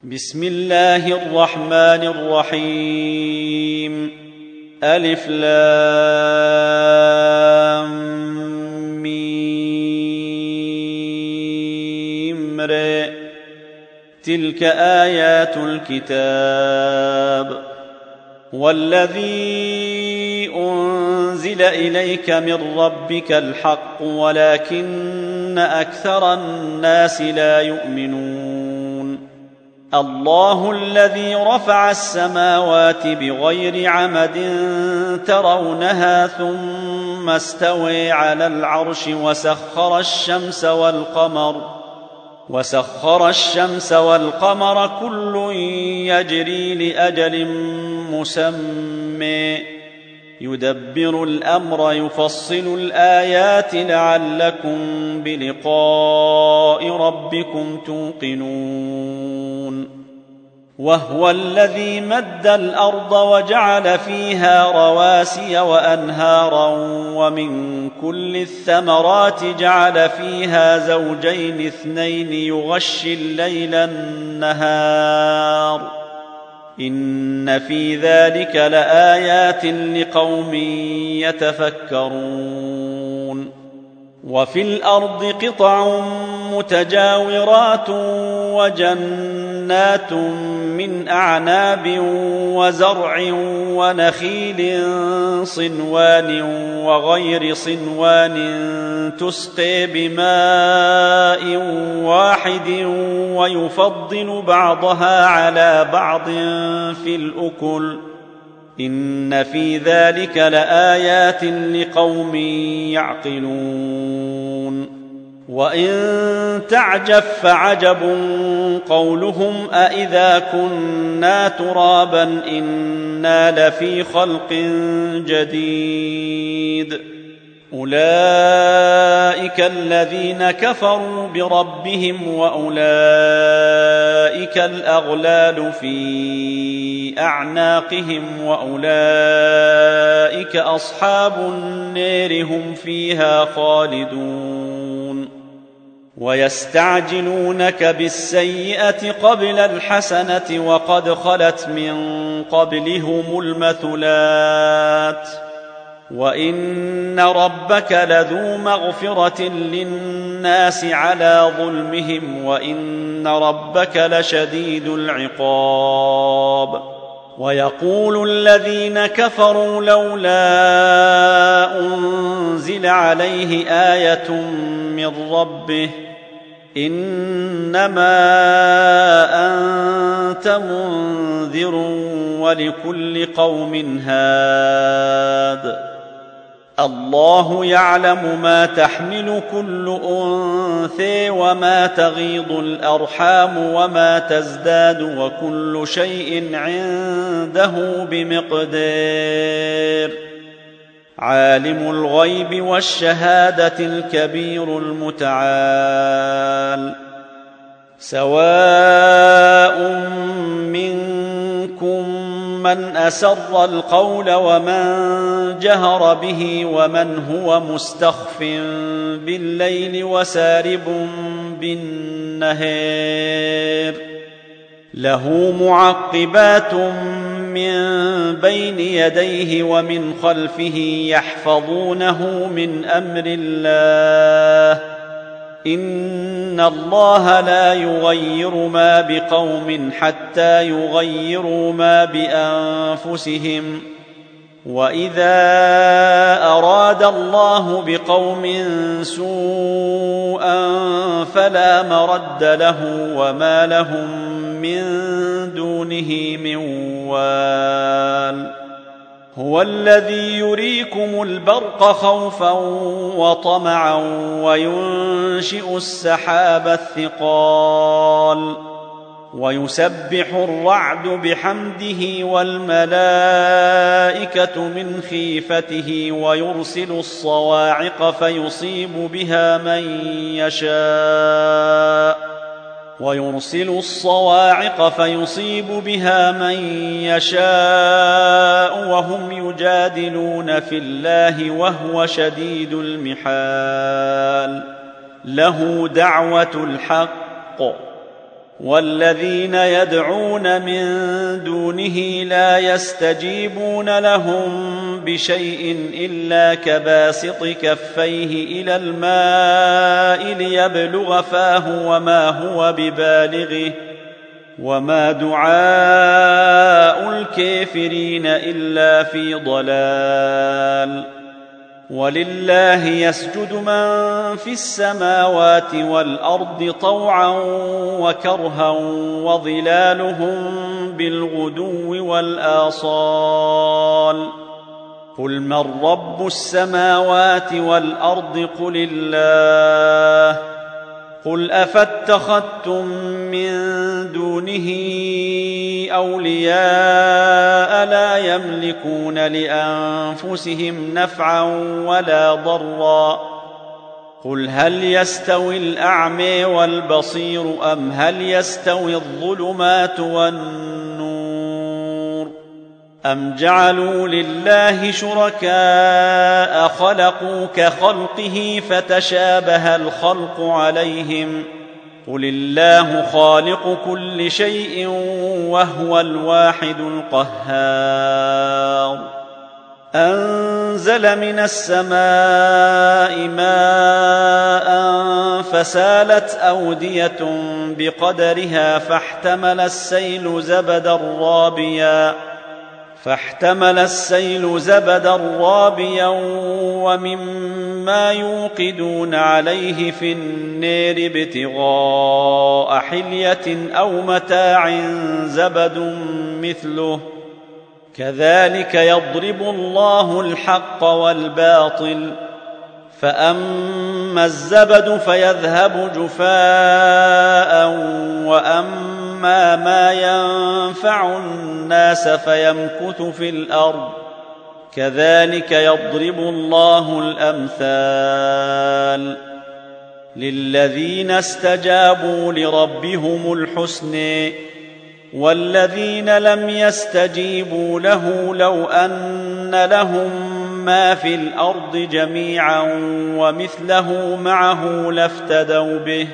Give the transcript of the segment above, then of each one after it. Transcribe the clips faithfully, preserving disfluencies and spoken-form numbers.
بسم الله الرحمن الرحيم. ألف لام ميم ر. تلك آيات الكتاب. والذي أنزل إليك من ربك الحق ولكن أكثر الناس لا يؤمنون. الله الذي رفع السماوات بغير عمد ترونها ثم استوى على العرش وسخر الشمس والقمر وسخر الشمس والقمر كل يجري لأجل مسمى يدبر الأمر يفصل الآيات لعلكم بلقاء ربكم توقنون. وهو الذي مد الأرض وجعل فيها رواسي وأنهارا ومن كل الثمرات جعل فيها زوجين اثنين يغشي الليل النهار إن في ذلك لآيات لقوم يتفكرون. وفي الأرض قطع متجاورات وجنات من أعناب وزرع ونخيل صنوان وغير صنوان تسقي بماء واحد ويفضل بعضها على بعض في الأكل إن في ذلك لآيات لقوم يعقلون. وإن تعجب فعجب قولهم أإذا كنا ترابا إنا لفي خلق جديد. أولئك الذين كفروا بربهم وأولئك الأغلال في أعناقهم وأولئك أصحاب النار هم فيها خالدون. ويستعجلونك بالسيئة قبل الحسنة وقد خلت من قبلهم المثلات وإن ربك لذو مغفرة للناس على ظلمهم وإن ربك لشديد العقاب. ويقول الذين كفروا لولا أنزل عليه آية من ربه إنما أنت منذر ولكل قوم هاد. الله يعلم ما تحمل كل أنثى وما تغيض الأرحام وما تزداد وكل شيء عنده بمقدار. عالم الغيب والشهادة الكبير المتعال. سواء منكم من أسر القول ومن جهر به ومن هو مستخف بالليل وسارب بالنهار. له معقبات من بين يديه ومن خلفه يحفظونه من أمر الله إن الله لا يغير ما بقوم حتى يغيروا ما بأنفسهم وإذا أراد الله بقوم سوءا فلا مرد له وما لهم من دونه من وال. هو الذي يريكم البرق خوفا وطمعا وينشئ السحاب الثقال ويسبح الرعد بحمده والملائكة من خيفته ويرسل الصواعق فيصيب بها من يشاء ويرسل الصواعق فيصيب بها من يشاء وهم يجادلون في الله وهو شديد المحال. له دعوة الحق والذين يدعون من دونه لا يستجيبون لهم بشيء إلا كباسط كفيه إلى الماء ليبلغ فاه وما هو ببالغه وما دعاء الكافرين إلا في ضلال. ولله يسجد من في السماوات والأرض طوعا وكرها وظلالهم بالغدو والآصال. قل من رب السماوات والأرض قل الله. قل أفاتخذتم من دونه أولياء لا يملكون لأنفسهم نفعا ولا ضرا. قل هل يستوي الأعمى والبصير أم هل يستوي الظلمات والنور أم جعلوا لله شركاء خلقوا كخلقه فتشابه الخلق عليهم. قل الله خالق كل شيء وهو الواحد القهار. أنزل من السماء ماء فسالت أودية بقدرها فاحتمل السيل زبدا رابيا فاحتمل السيل زبدا رابيا ومما يوقدون عليه في النار ابتغاء حلية أو متاع زبد مثله كذلك يضرب الله الحق والباطل. فأما الزبد فيذهب جفاء وأما ما ينفع الناس فيمكث في الأرض كذلك يضرب الله الأمثال. للذين استجابوا لربهم الحسنى والذين لم يستجيبوا له لو أن لهم ما في الأرض جميعا ومثله معه لافتدوا به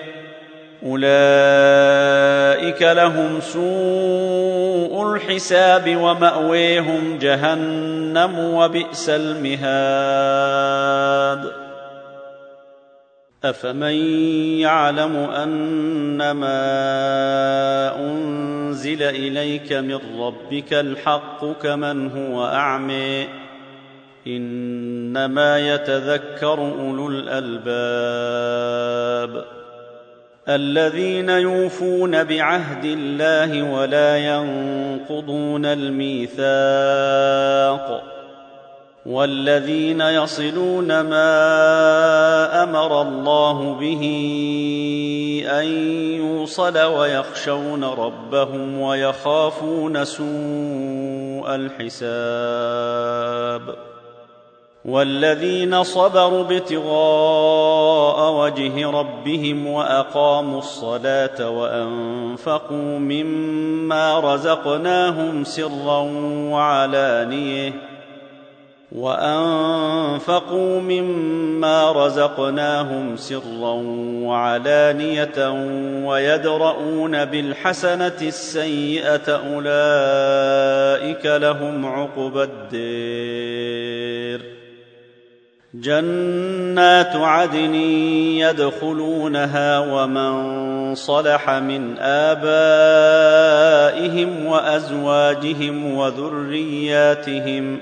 أولئك لهم سوء الحساب ومأويهم جهنم وبئس المهاد. أفمن يعلم أنما أنزل إليك من ربك الحق كمن هو أعمى إنما يتذكر أولو الألباب. الذين يوفون بعهد الله ولا ينقضون الميثاق والذين يصلون ما أمر الله به أن يوصل ويخشون ربهم ويخافون سوء الحساب. والذين صبروا ابتغاء وجه ربهم وأقاموا الصلاة وأنفقوا مما رزقناهم سرا وعلانية وأنفقوا مما رزقناهم سرا وعلانية ويدرؤون بالحسنة السيئة أولئك لهم عقبى الدير. جنات عدن يدخلونها ومن صلح من آبائهم وأزواجهم وذرياتهم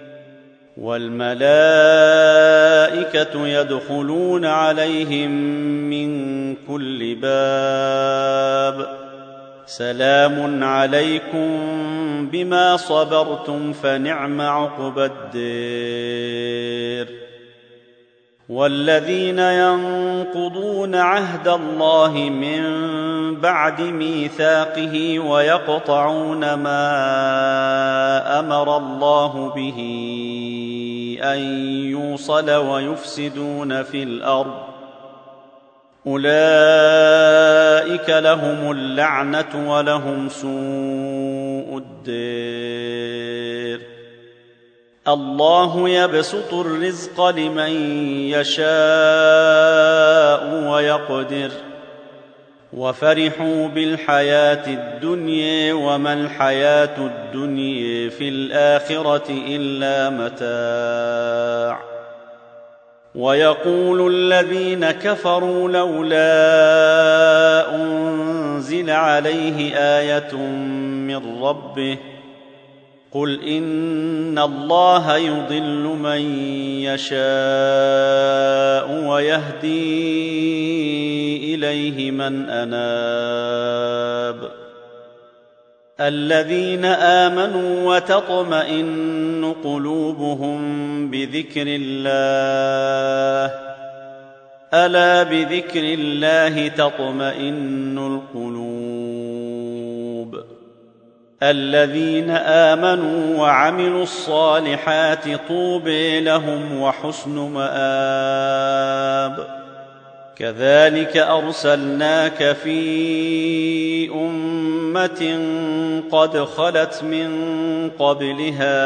والملائكة يدخلون عليهم من كل باب سلام عليكم بما صبرتم فنعم عقبى الدير. والذين ينقضون عهد الله من بعد ميثاقه ويقطعون ما أمر الله به أن يوصل ويفسدون في الأرض أولئك لهم اللعنة ولهم سوء الدير. الله يبسط الرزق لمن يشاء ويقدر وفرحوا بالحياة الدنيا وما الحياة الدنيا في الآخرة إلا متاع. ويقول الذين كفروا لولا أنزل عليه آية من ربه قل إن الله يضل من يشاء ويهدي إليه من أناب. الذين آمنوا وتطمئن قلوبهم بذكر الله ألا بذكر الله تطمئن القلوب. الذين آمنوا وعملوا الصالحات طوبى لهم وحسن مآب. كذلك أرسلناك في أمة قد خلت من قبلها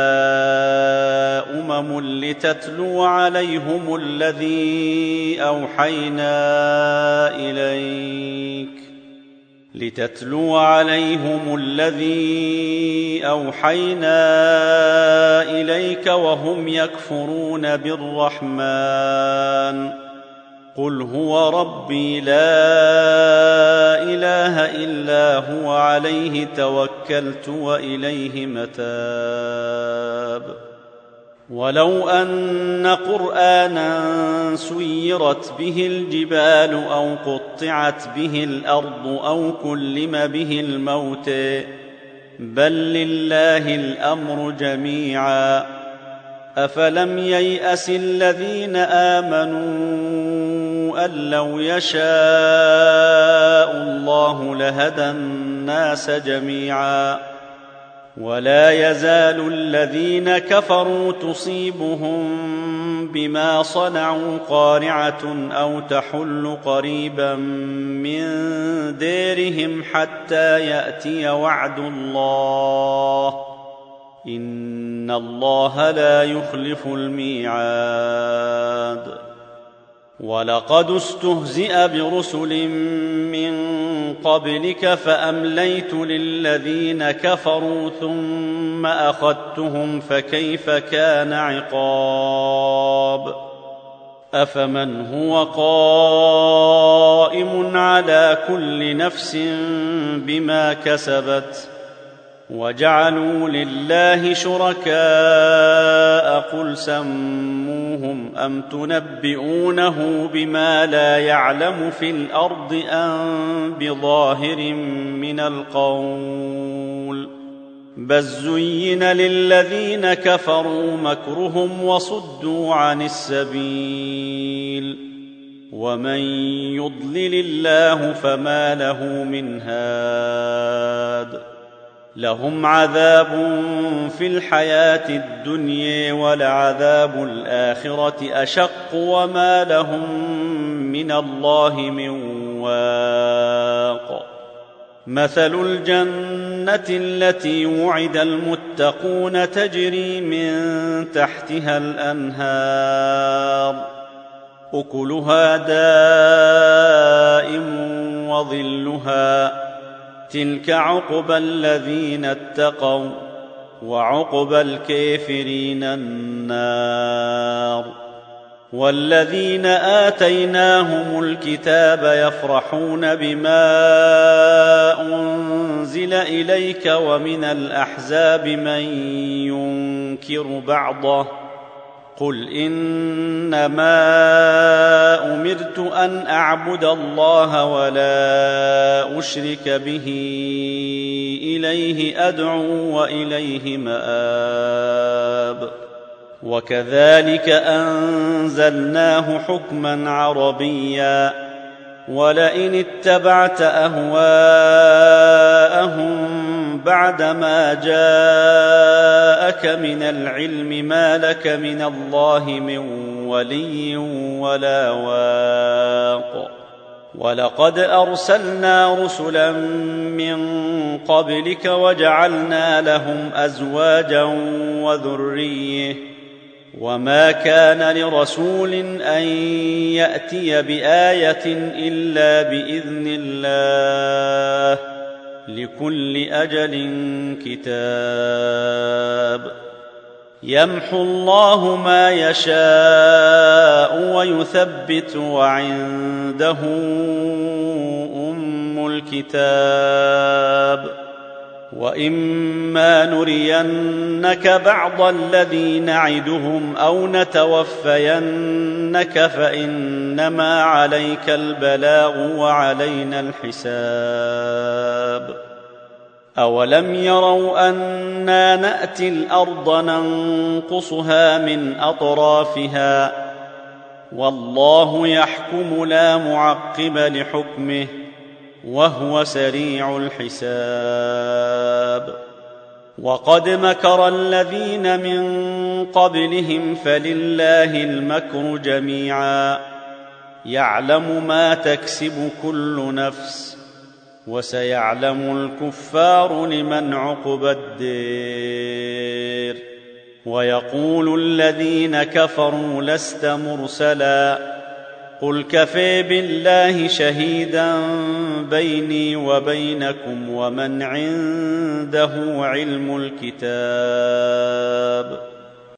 أمم لتتلو عليهم الذي أوحينا إليك لتتلو عليهم الذي أوحينا إليك وهم يكفرون بالرحمن قل هو ربي لا إله إلا هو عليه توكلت وإليه متاب. ولو أن قرآنا سيرت به الجبال أو قطعت به الأرض أو كلم به الموت بل لله الأمر جميعا أفلم ييأس الذين آمنوا أن لو يشاء الله لهدى الناس جميعا ولا يزال الذين كفروا تصيبهم بما صنعوا قارعة أو تحل قريبا من ديرهم حتى يأتي وعد الله إن الله لا يخلف الميعاد. ولقد استهزئ برسل من قبلك فأمليت للذين كفروا ثم أخذتهم فكيف كان عقاب. أفمن هو قائم على كل نفس بما كسبت وجعلوا لله شركاء قل سموهم أم تنبئونه بما لا يعلم في الأرض أم بظاهر من القول بل زين للذين كفروا مكرهم وصدوا عن السبيل ومن يضلل الله فما له من هاد. لهم عذاب في الحياة الدنيا ولعذاب الآخرة أشق وما لهم من الله من واق. مثل الجنة التي وعد المتقون تجري من تحتها الأنهار أكلها دائم وظلها تلك عقبى الذين اتقوا وعقبى الكافرين النار. والذين آتيناهم الكتاب يفرحون بما أنزل إليك ومن الأحزاب من ينكر بعضه قل إنما أمرت أن أعبد الله ولا أشرك به إليه أدعو وإليه مآب. وكذلك أنزلناه حكما عربيا ولئن اتبعت أهواءهم بعدما جاءك من العلم ما لك من الله من ولي ولا واق. ولقد أرسلنا رسلا من قبلك وجعلنا لهم أزواجا وذرية وما كان لرسول أن يأتي بآية إلا بإذن الله لكل أجل كتاب يمحو الله ما يشاء ويثبت وعنده أم الكتاب وإما نرينك بعض الذي نعدهم أو نتوفينك فإنما عليك البلاغ وعلينا الحساب أولم يروا أنا نأتي الأرض ننقصها من أطرافها والله يحكم لا معقب لحكمه وهو سريع الحساب وقد مكر الذين من قبلهم فلله المكر جميعا يعلم ما تكسب كل نفس وسيعلم الكفار لمن عقبى الدير ويقول الذين كفروا لست مرسلا قل كفى بالله شهيدا بيني وبينكم ومن عنده علم الكتاب